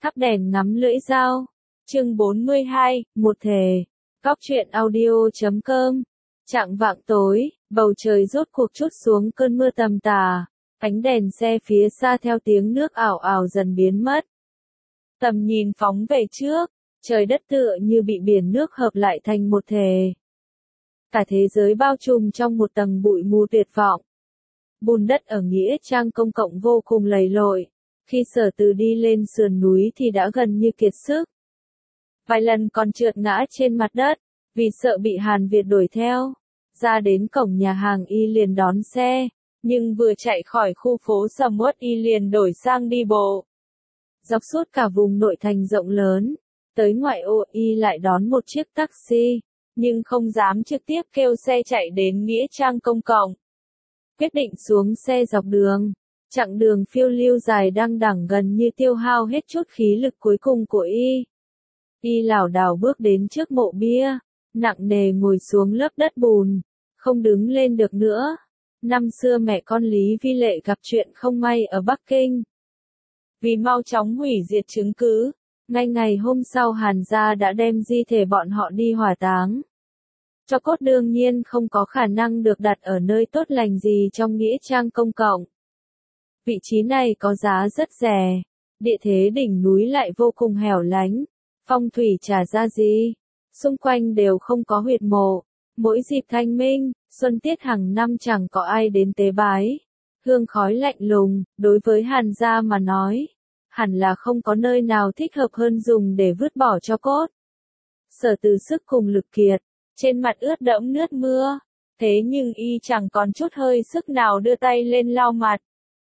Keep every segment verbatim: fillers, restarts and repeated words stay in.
Thắp đèn ngắm lưỡi dao. Chương bốn mươi hai, một thể. Góc truyện audio chấm com. Chạng vạng tối, bầu trời rốt cuộc trút xuống cơn mưa tầm tà. Ánh đèn xe phía xa theo tiếng nước ảo ảo dần biến mất. Tầm nhìn phóng về trước, trời đất tựa như bị biển nước hợp lại thành một thể. Cả thế giới bao trùm trong một tầng bụi mù tuyệt vọng. Bùn đất ở nghĩa trang công cộng vô cùng lầy lội. Khi Sở Từ đi lên sườn núi thì đã gần như kiệt sức. Vài lần còn trượt ngã trên mặt đất, vì sợ bị Hàn Việt đuổi theo. Ra đến cổng nhà hàng y liền đón xe, nhưng vừa chạy khỏi khu phố sầm uất y liền đổi sang đi bộ. Dọc suốt cả vùng nội thành rộng lớn, tới ngoại ô y lại đón một chiếc taxi, nhưng không dám trực tiếp kêu xe chạy đến nghĩa trang công cộng. Quyết định xuống xe dọc đường. Chặng đường phiêu lưu dài đăng đẳng gần như tiêu hao hết chút khí lực cuối cùng của y. Y lảo đảo bước đến trước mộ bia, nặng nề ngồi xuống lớp đất bùn, không đứng lên được nữa. Năm xưa mẹ con Lý Vi Lệ gặp chuyện không may ở Bắc Kinh. Vì mau chóng hủy diệt chứng cứ, ngay ngày hôm sau Hàn gia đã đem di thể bọn họ đi hỏa táng. Tro cốt đương nhiên không có khả năng được đặt ở nơi tốt lành gì trong nghĩa trang công cộng. Vị trí này có giá rất rẻ, địa thế đỉnh núi lại vô cùng hẻo lánh, phong thủy chả ra gì, xung quanh đều không có huyệt mộ, mỗi dịp thanh minh, xuân tiết hàng năm chẳng có ai đến tế bái, hương khói lạnh lùng, đối với Hàn gia mà nói, hẳn là không có nơi nào thích hợp hơn dùng để vứt bỏ tro cốt. Sở Từ sức cùng lực kiệt, trên mặt ướt đẫm nước mưa, thế nhưng y chẳng còn chút hơi sức nào đưa tay lên lau mặt.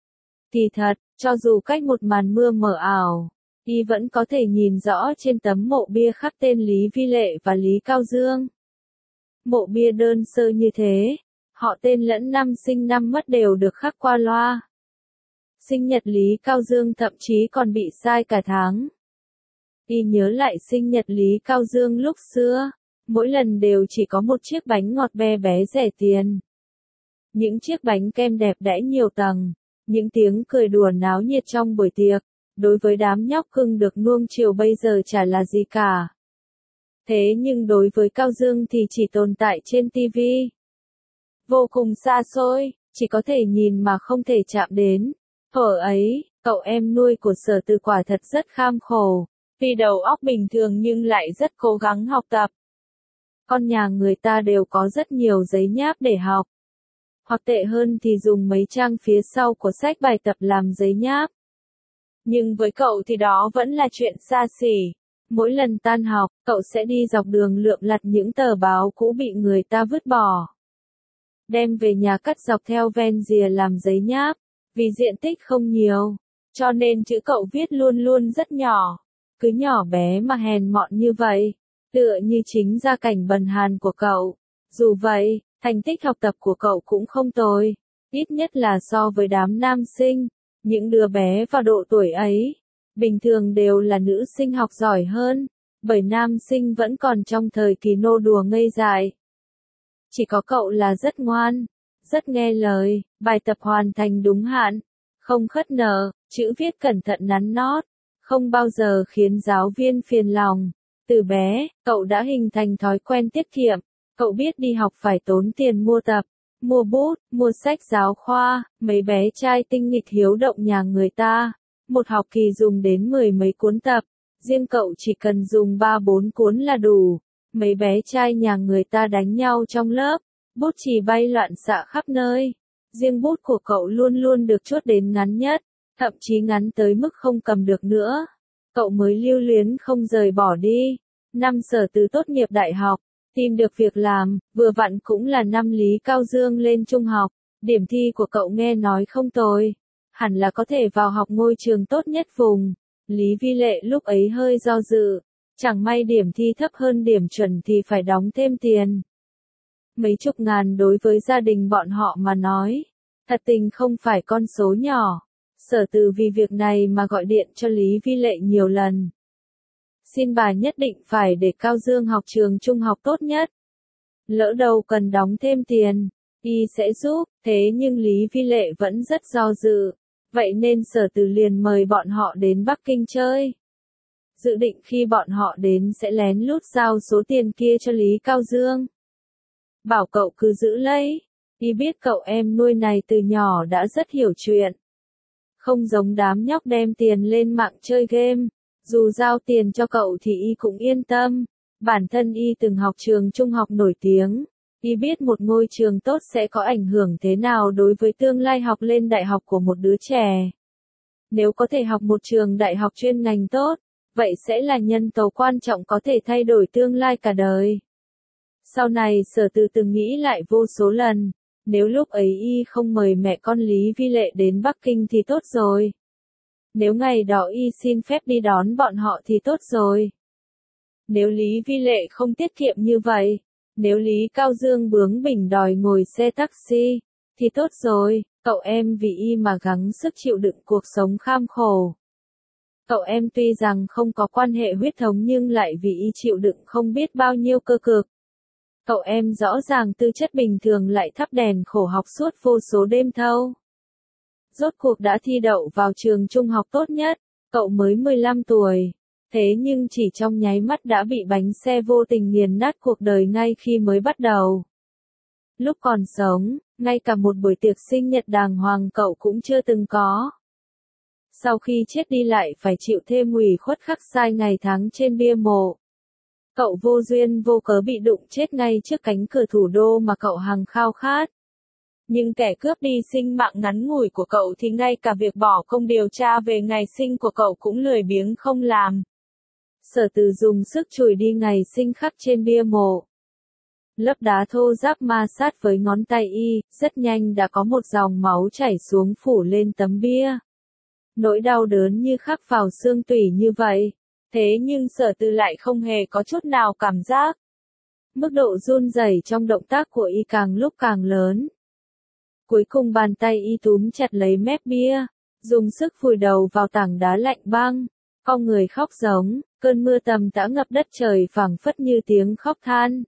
Kỳ thật, cho dù cách một màn mưa mờ ảo, y vẫn có thể nhìn rõ trên tấm mộ bia khắc tên Lý Vi Lệ và Lý Cao Dương. Mộ bia đơn sơ như thế, họ tên lẫn năm sinh năm mất đều được khắc qua loa. Sinh nhật Lý Cao Dương thậm chí còn bị sai cả tháng. Y nhớ lại sinh nhật Lý Cao Dương lúc xưa, mỗi lần đều chỉ có một chiếc bánh ngọt bé bé rẻ tiền. Những chiếc bánh kem đẹp đẽ nhiều tầng. Những tiếng cười đùa náo nhiệt trong buổi tiệc, đối với đám nhóc cưng được nuông chiều bây giờ chả là gì cả. Thế nhưng đối với Cao Dương thì chỉ tồn tại trên ti vi. Vô cùng xa xôi, chỉ có thể nhìn mà không thể chạm đến. Thuở ấy, cậu em nuôi của Sở Từ quả thật rất kham khổ, vì đầu óc bình thường nhưng lại rất cố gắng học tập. Con nhà người ta đều có rất nhiều giấy nháp để học. Hoặc tệ hơn thì dùng mấy trang phía sau của sách bài tập làm giấy nháp. Nhưng với cậu thì đó vẫn là chuyện xa xỉ. Mỗi lần tan học, cậu sẽ đi dọc đường lượm lặt những tờ báo cũ bị người ta vứt bỏ. Đem về nhà cắt dọc theo ven rìa làm giấy nháp. Vì diện tích không nhiều, cho nên chữ cậu viết luôn luôn rất nhỏ. Cứ nhỏ bé mà hèn mọn như vậy, tựa như chính gia cảnh bần hàn của cậu. Dù vậy, thành tích học tập của cậu cũng không tồi, ít nhất là so với đám nam sinh, những đứa bé vào độ tuổi ấy, bình thường đều là nữ sinh học giỏi hơn, bởi nam sinh vẫn còn trong thời kỳ nô đùa ngây dại. Chỉ có cậu là rất ngoan, rất nghe lời, bài tập hoàn thành đúng hạn, không khất nợ, chữ viết cẩn thận nắn nót, không bao giờ khiến giáo viên phiền lòng. Từ bé, cậu đã hình thành thói quen tiết kiệm. Cậu biết đi học phải tốn tiền mua tập, mua bút, mua sách giáo khoa, mấy bé trai tinh nghịch hiếu động nhà người ta. Một học kỳ dùng đến mười mấy cuốn tập, riêng cậu chỉ cần dùng ba bốn cuốn là đủ. Mấy bé trai nhà người ta đánh nhau trong lớp, bút chì bay loạn xạ khắp nơi. Riêng bút của cậu luôn luôn được chốt đến ngắn nhất, thậm chí ngắn tới mức không cầm được nữa. Cậu mới lưu luyến không rời bỏ đi. Năm Sở Từ tốt nghiệp đại học, tìm được việc làm, vừa vặn cũng là năm Lý Cao Dương lên trung học, điểm thi của cậu nghe nói không tồi, hẳn là có thể vào học ngôi trường tốt nhất vùng. Lý Vi Lệ lúc ấy hơi do dự, chẳng may điểm thi thấp hơn điểm chuẩn thì phải đóng thêm tiền. Mấy chục ngàn đối với gia đình bọn họ mà nói, thật tình không phải con số nhỏ. Sở Từ vì việc này mà gọi điện cho Lý Vi Lệ nhiều lần. Xin bà nhất định phải để Cao Dương học trường trung học tốt nhất. Lỡ đâu cần đóng thêm tiền, y sẽ giúp, thế nhưng Lý Vi Lệ vẫn rất do dự. Vậy nên Sở Từ liền mời bọn họ đến Bắc Kinh chơi. dự định khi bọn họ đến sẽ lén lút giao số tiền kia cho Lý Cao Dương. Bảo cậu cứ giữ lấy, y biết cậu em nuôi này từ nhỏ đã rất hiểu chuyện. Không giống đám nhóc đem tiền lên mạng chơi game, dù giao tiền cho cậu thì y cũng yên tâm. Bản thân y từng học trường trung học nổi tiếng, y biết một ngôi trường tốt sẽ có ảnh hưởng thế nào đối với tương lai học lên đại học của một đứa trẻ. Nếu có thể học một trường đại học chuyên ngành tốt, vậy sẽ là nhân tố quan trọng có thể thay đổi tương lai cả đời. Sau này Sở Từ từng nghĩ lại vô số lần, nếu lúc ấy y không mời mẹ con Lý Vi Lệ đến Bắc Kinh thì tốt rồi. Nếu ngày đó y xin phép đi đón bọn họ thì tốt rồi. Nếu Lý Vi Lệ không tiết kiệm như vậy, nếu Lý Cao Dương bướng bỉnh đòi ngồi xe taxi, thì tốt rồi, cậu em vì y mà gắng sức chịu đựng cuộc sống kham khổ. Cậu em tuy rằng không có quan hệ huyết thống nhưng lại vì y chịu đựng không biết bao nhiêu cơ cực. Cậu em rõ ràng tư chất bình thường lại thắp đèn khổ học suốt vô số đêm thâu. Rốt cuộc đã thi đậu vào trường trung học tốt nhất, cậu mới mười lăm tuổi. Thế nhưng chỉ trong nháy mắt đã bị bánh xe vô tình nghiền nát cuộc đời ngay khi mới bắt đầu. Lúc còn sống, ngay cả một buổi tiệc sinh nhật đàng hoàng cậu cũng chưa từng có. Sau khi chết đi lại phải chịu thêm ủy khuất khắc sai ngày tháng trên bia mộ. Cậu vô duyên vô cớ bị đụng chết ngay trước cánh cửa thủ đô mà cậu hằng khao khát. Nhưng kẻ cướp đi sinh mạng ngắn ngủi của cậu thì ngay cả việc bỏ công điều tra về ngày sinh của cậu cũng lười biếng không làm. Sở Từ dùng sức chùi đi ngày sinh khắc trên bia mộ. Lớp đá thô ráp ma sát với ngón tay y, rất nhanh đã có một dòng máu chảy xuống phủ lên tấm bia. Nỗi đau đớn như khắc vào xương tủy như vậy. Thế nhưng Sở Từ lại không hề có chút nào cảm giác. Mức độ run rẩy trong động tác của y càng lúc càng lớn. Cuối cùng bàn tay y túm chặt lấy mép bia, dùng sức vùi đầu vào tảng đá lạnh băng, con người khóc giống, cơn mưa tầm tã ngập đất trời phảng phất như tiếng khóc than.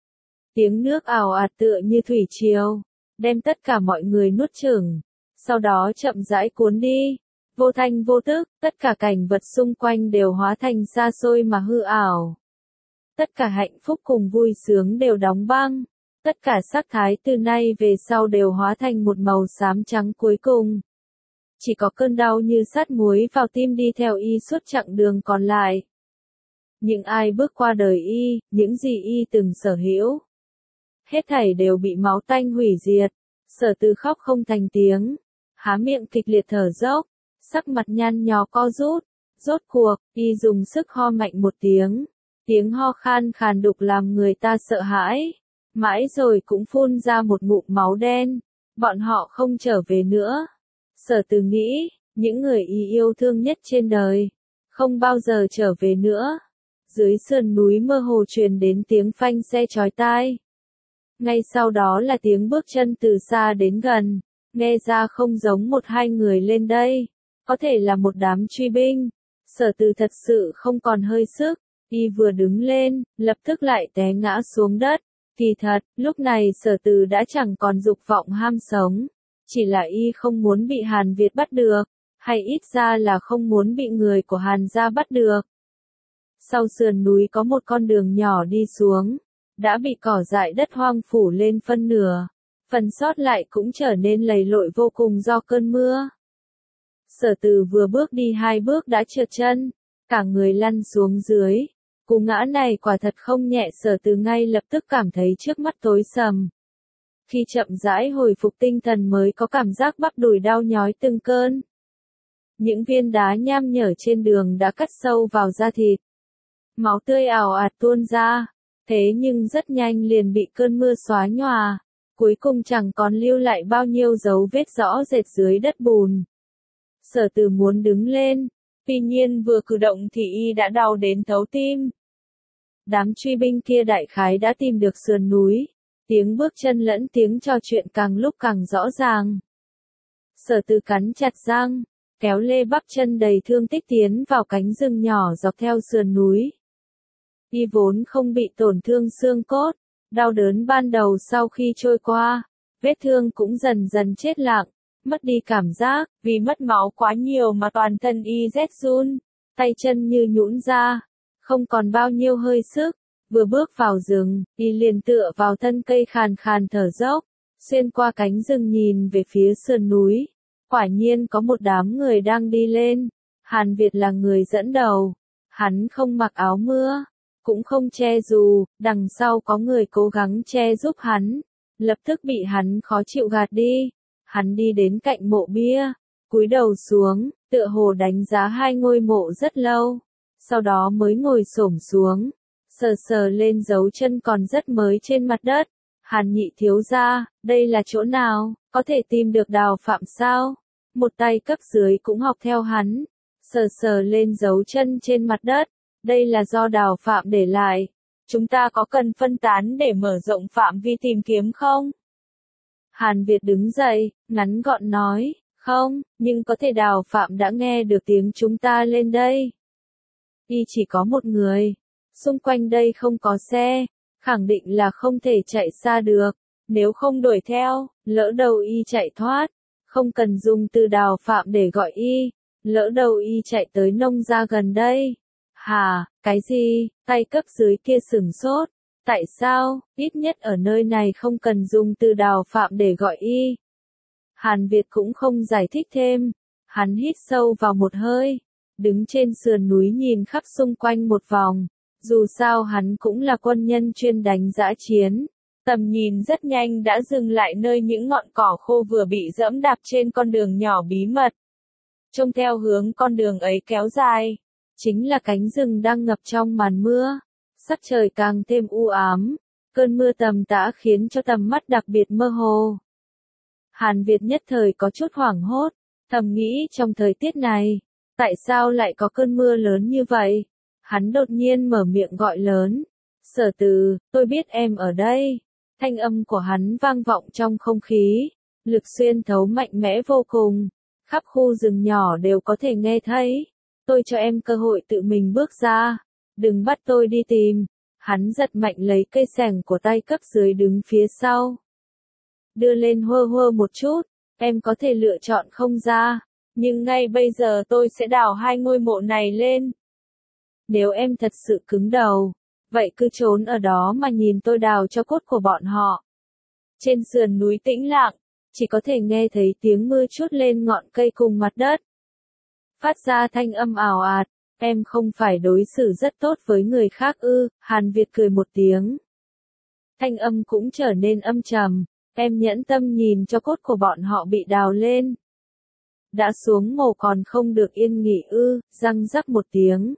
Tiếng nước ào ạt tựa như thủy triều, đem tất cả mọi người nuốt chửng, sau đó chậm rãi cuốn đi. Vô thanh vô tức, tất cả cảnh vật xung quanh đều hóa thành xa xôi mà hư ảo. Tất cả hạnh phúc cùng vui sướng đều đóng băng. Tất cả sắc thái từ nay về sau đều hóa thành một màu xám trắng cuối cùng. Chỉ có cơn đau như sát muối vào tim đi theo y suốt chặng đường còn lại. Những ai bước qua đời y, những gì y từng sở hữu, hết thảy đều bị máu tanh hủy diệt. Sở Từ khóc không thành tiếng, há miệng kịch liệt thở dốc, sắc mặt nhăn nhó co rút. Rốt cuộc, y dùng sức ho mạnh một tiếng, tiếng ho khan khàn đục làm người ta sợ hãi. Mãi rồi cũng phun ra một ngụm máu đen. Bọn họ không trở về nữa. Sở Từ nghĩ, những người y yêu thương nhất trên đời, không bao giờ trở về nữa. Dưới sườn núi mơ hồ truyền đến tiếng phanh xe chói tai. Ngay sau đó là tiếng bước chân từ xa đến gần, nghe ra không giống một hai người lên đây, có thể là một đám truy binh. Sở Từ thật sự không còn hơi sức, y vừa đứng lên, lập tức lại té ngã xuống đất. Kỳ thật, lúc này Sở Từ đã chẳng còn dục vọng ham sống, chỉ là y không muốn bị Hàn Việt bắt được, hay ít ra là không muốn bị người của Hàn gia bắt được. Sau sườn núi có một con đường nhỏ đi xuống, đã bị cỏ dại đất hoang phủ lên phân nửa, phần sót lại cũng trở nên lầy lội vô cùng do cơn mưa. Sở Từ vừa bước đi hai bước đã trượt chân, cả người lăn xuống dưới. Cú ngã này quả thật không nhẹ. Sở Từ ngay lập tức cảm thấy trước mắt tối sầm. Khi chậm rãi hồi phục tinh thần mới có cảm giác bắp đùi đau nhói từng cơn. Những viên đá nham nhở trên đường đã cắt sâu vào da thịt. Máu tươi ào ạt tuôn ra, thế nhưng rất nhanh liền bị cơn mưa xóa nhòa. Cuối cùng chẳng còn lưu lại bao nhiêu dấu vết rõ rệt dưới đất bùn. Sở Từ muốn đứng lên, tuy nhiên vừa cử động thì y đã đau đến thấu tim. Đám truy binh kia đại khái đã tìm được sườn núi, tiếng bước chân lẫn tiếng trò chuyện càng lúc càng rõ ràng. Sở Từ cắn chặt răng, kéo lê bắp chân đầy thương tích tiến vào cánh rừng nhỏ dọc theo sườn núi. Y vốn không bị tổn thương xương cốt, đau đớn ban đầu sau khi trôi qua, vết thương cũng dần dần chết lặng, mất đi cảm giác, vì mất máu quá nhiều mà toàn thân y rét run. tay chân như nhũn ra, không còn bao nhiêu hơi sức, vừa bước vào rừng, y liền tựa vào thân cây khàn khàn thở dốc, xuyên qua cánh rừng nhìn về phía sườn núi, quả nhiên có một đám người đang đi lên, Hàn Việt là người dẫn đầu, hắn không mặc áo mưa, cũng không che dù, đằng sau có người cố gắng che giúp hắn, lập tức bị hắn khó chịu gạt đi, hắn đi đến cạnh mộ bia, cúi đầu xuống, tựa hồ đánh giá hai ngôi mộ rất lâu, sau đó mới ngồi xổm xuống, sờ sờ lên dấu chân còn rất mới trên mặt đất. Hàn Nhị thiếu gia, đây là chỗ nào, có thể tìm được Đào Phạm sao? Một tay cấp dưới cũng học theo hắn, sờ sờ lên dấu chân trên mặt đất, đây là do Đào Phạm để lại. Chúng ta có cần phân tán để mở rộng phạm vi tìm kiếm không? Hàn Việt đứng dậy, ngắn gọn nói, không, nhưng có thể Đào Phạm đã nghe được tiếng chúng ta lên đây. Y chỉ có một người, xung quanh đây không có xe, khẳng định là không thể chạy xa được, nếu không đuổi theo, lỡ đầu y chạy thoát, không cần dùng từ Đào Phạm để gọi y, lỡ đầu y chạy tới nông gia gần đây. Hà, cái gì, tay cấp dưới kia sửng sốt, tại sao, ít nhất ở nơi này không cần dùng từ Đào Phạm để gọi y. Hàn Việt cũng không giải thích thêm, hắn hít sâu vào một hơi, đứng trên sườn núi nhìn khắp xung quanh một vòng, dù sao hắn cũng là quân nhân chuyên đánh dã chiến, tầm nhìn rất nhanh đã dừng lại nơi những ngọn cỏ khô vừa bị dẫm đạp trên con đường nhỏ bí mật. Trông theo hướng con đường ấy kéo dài, chính là cánh rừng đang ngập trong màn mưa, sắc trời càng thêm u ám, cơn mưa tầm tã khiến cho tầm mắt đặc biệt mơ hồ. Hàn Việt nhất thời có chút hoảng hốt, thầm nghĩ trong thời tiết này, tại sao lại có cơn mưa lớn như vậy? Hắn đột nhiên mở miệng gọi lớn, Sở Từ, tôi biết em ở đây. Thanh âm của hắn vang vọng trong không khí, lực xuyên thấu mạnh mẽ vô cùng, khắp khu rừng nhỏ đều có thể nghe thấy. Tôi cho em cơ hội tự mình bước ra, đừng bắt tôi đi tìm. Hắn giật mạnh lấy cây xẻng của tay cấp dưới đứng phía sau, đưa lên hơ hơ một chút, em có thể lựa chọn không ra, nhưng ngay bây giờ tôi sẽ đào hai ngôi mộ này lên. Nếu em thật sự cứng đầu, vậy cứ trốn ở đó mà nhìn tôi đào cho cốt của bọn họ. Trên sườn núi tĩnh lặng, chỉ có thể nghe thấy tiếng mưa trút lên ngọn cây cùng mặt đất. Phát ra thanh âm ào ạt, em không phải đối xử rất tốt với người khác ư? Hàn Việt cười một tiếng. Thanh âm cũng trở nên âm trầm, em nhẫn tâm nhìn cho cốt của bọn họ bị đào lên. Đã xuống mồ còn không được yên nghỉ ư? Răng rắc một tiếng.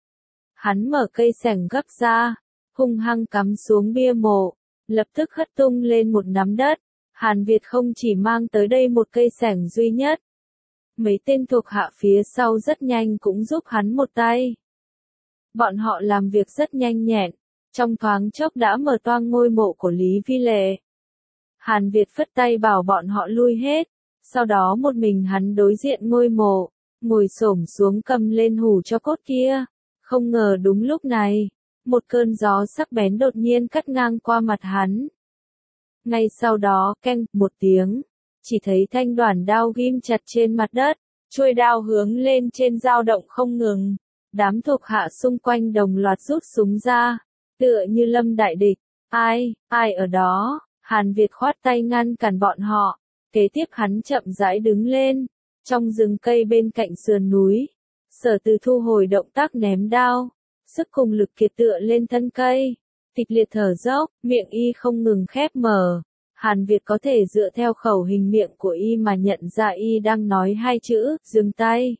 Hắn mở cây xẻng gấp ra, hung hăng cắm xuống bia mộ, lập tức hất tung lên một nắm đất. Hàn Việt không chỉ mang tới đây một cây xẻng duy nhất, mấy tên thuộc hạ phía sau rất nhanh cũng giúp hắn một tay. Bọn họ làm việc rất nhanh nhẹn, trong thoáng chốc đã mở toang ngôi mộ của Lý Vi Lệ. Hàn Việt phất tay bảo bọn họ lui hết, sau đó một mình hắn đối diện ngôi mộ, ngồi xổm xuống cầm lên hủ cho cốt kia. Không ngờ đúng lúc này, một cơn gió sắc bén đột nhiên cắt ngang qua mặt hắn. Ngay sau đó, keng, một tiếng, chỉ thấy thanh đoản đao ghim chặt trên mặt đất, chuôi đao hướng lên trên dao động không ngừng. Đám thuộc hạ xung quanh đồng loạt rút súng ra, tựa như lâm đại địch. Ai, ai ở đó? Hàn Việt khoát tay ngăn cản bọn họ, kế tiếp hắn chậm rãi đứng lên, trong rừng cây bên cạnh sườn núi. Sở Từ thu hồi động tác ném đao, sức cùng lực kiệt tựa lên thân cây, kịch liệt thở dốc, miệng y không ngừng khép mở. Hàn Việt có thể dựa theo khẩu hình miệng của y mà nhận ra y đang nói hai chữ, dừng tay.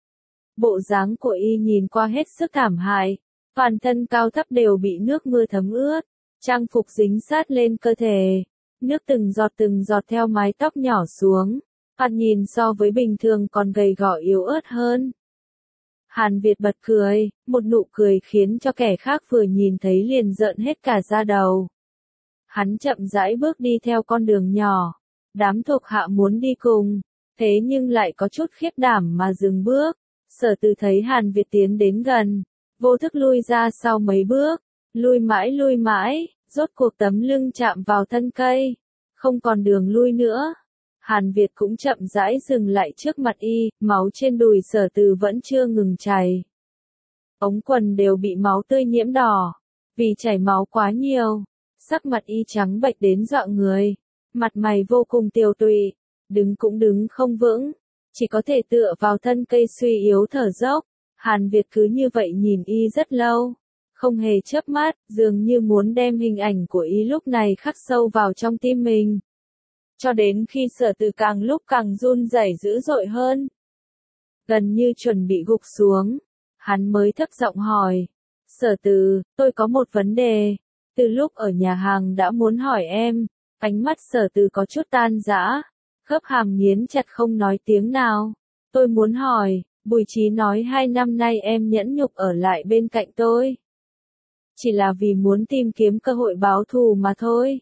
Bộ dáng của y nhìn qua hết sức thảm hại, toàn thân cao thấp đều bị nước mưa thấm ướt, trang phục dính sát lên cơ thể, nước từng giọt từng giọt theo mái tóc nhỏ xuống, thoạt nhìn so với bình thường còn gầy gò yếu ớt hơn. Hàn Việt bật cười, một nụ cười khiến cho kẻ khác vừa nhìn thấy liền rợn hết cả da đầu. Hắn chậm rãi bước đi theo con đường nhỏ, đám thuộc hạ muốn đi cùng, thế nhưng lại có chút khiếp đảm mà dừng bước. Sở Từ thấy Hàn Việt tiến đến gần, vô thức lui ra sau mấy bước, lui mãi lui mãi, rốt cuộc tấm lưng chạm vào thân cây, không còn đường lui nữa. Hàn Việt cũng chậm rãi dừng lại trước mặt y, máu trên đùi Sở Từ vẫn chưa ngừng chảy. ống quần đều bị máu tươi nhiễm đỏ, vì chảy máu quá nhiều. Sắc mặt y trắng bệch đến dọa người, mặt mày vô cùng tiều tụy, đứng cũng đứng không vững, chỉ có thể tựa vào thân cây suy yếu thở dốc. Hàn Việt cứ như vậy nhìn y rất lâu, không hề chớp mắt, dường như muốn đem hình ảnh của y lúc này khắc sâu vào trong tim mình. Cho đến khi Sở Từ càng lúc càng run rẩy dữ dội hơn, gần như chuẩn bị gục xuống, hắn mới thấp giọng hỏi, Sở Từ, tôi có một vấn đề, từ lúc ở nhà hàng đã muốn hỏi em. Ánh mắt Sở Từ có chút tan rã, khớp hàm nghiến chặt không nói tiếng nào. Tôi muốn hỏi, Bùi Chí nói hai năm nay em nhẫn nhục ở lại bên cạnh tôi, chỉ là vì muốn tìm kiếm cơ hội báo thù mà thôi.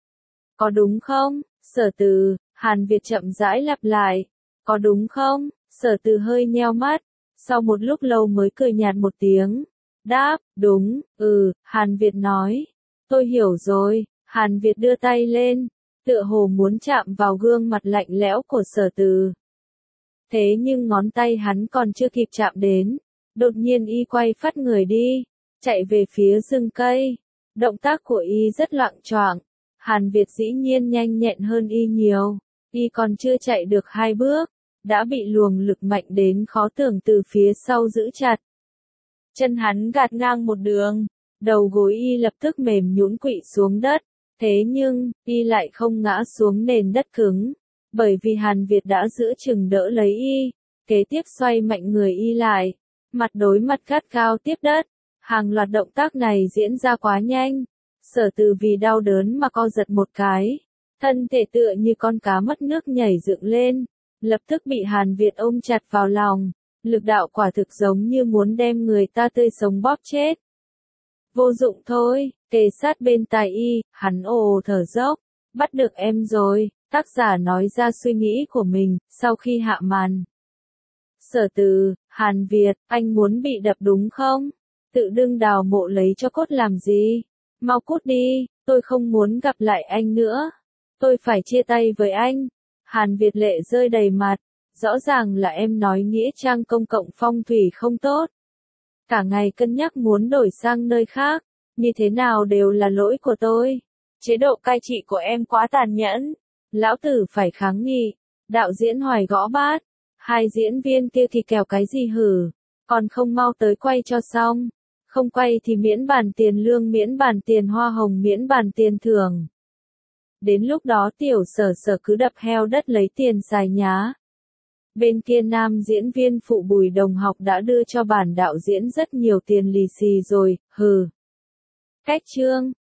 Có đúng không, Sở Từ? Hàn Việt chậm rãi lặp lại. Có đúng không? Sở Từ hơi nheo mắt, sau một lúc lâu mới cười nhạt một tiếng. Đáp, đúng, ừ, Hàn Việt nói. Tôi hiểu rồi. Hàn Việt đưa tay lên, tựa hồ muốn chạm vào gương mặt lạnh lẽo của Sở Từ. Thế nhưng ngón tay hắn còn chưa kịp chạm đến, đột nhiên y quay phắt người đi, chạy về phía rừng cây. Động tác của y rất loạng choạng, Hàn Việt dĩ nhiên nhanh nhẹn hơn y nhiều, y còn chưa chạy được hai bước, đã bị luồng lực mạnh đến khó tưởng từ phía sau giữ chặt. Chân hắn gạt ngang một đường, đầu gối y lập tức mềm nhũn quỵ xuống đất, thế nhưng, y lại không ngã xuống nền đất cứng, bởi vì Hàn Việt đã giữ chừng đỡ lấy y, kế tiếp xoay mạnh người y lại, mặt đối mặt gắt cao tiếp đất. Hàng loạt động tác này diễn ra quá nhanh, Sở Từ vì đau đớn mà co giật một cái, thân thể tựa như con cá mất nước nhảy dựng lên, lập tức bị Hàn Việt ôm chặt vào lòng, lực đạo quả thực giống như muốn đem người ta tươi sống bóp chết. Vô dụng thôi, kề sát bên tai y, hắn ồ thở dốc, bắt được em rồi, tác giả nói ra suy nghĩ của mình, sau khi hạ màn. Sở Từ, Hàn Việt, anh muốn bị đập đúng không? Tự đưng đào mộ lấy cho cốt làm gì? Mau cút đi, tôi không muốn gặp lại anh nữa. Tôi phải chia tay với anh. Hàn Việt lệ rơi đầy mặt, rõ ràng là em nói nghĩa trang công cộng phong thủy không tốt. Cả ngày cân nhắc muốn đổi sang nơi khác, như thế nào đều là lỗi của tôi. Chế độ cai trị của em quá tàn nhẫn. Lão tử phải kháng nghị. Đạo diễn Hoài gõ bát. Hai diễn viên kia thì kèo cái gì hử? Còn không mau tới quay cho xong. Không quay thì miễn bàn tiền lương, miễn bàn tiền hoa hồng, miễn bàn tiền thưởng. Đến lúc đó tiểu Sở Sở cứ đập heo đất lấy tiền xài nhá. Bên kia nam diễn viên phụ Bùi Đồng Học đã đưa cho bản đạo diễn rất nhiều tiền lì xì rồi, hừ. Cách chương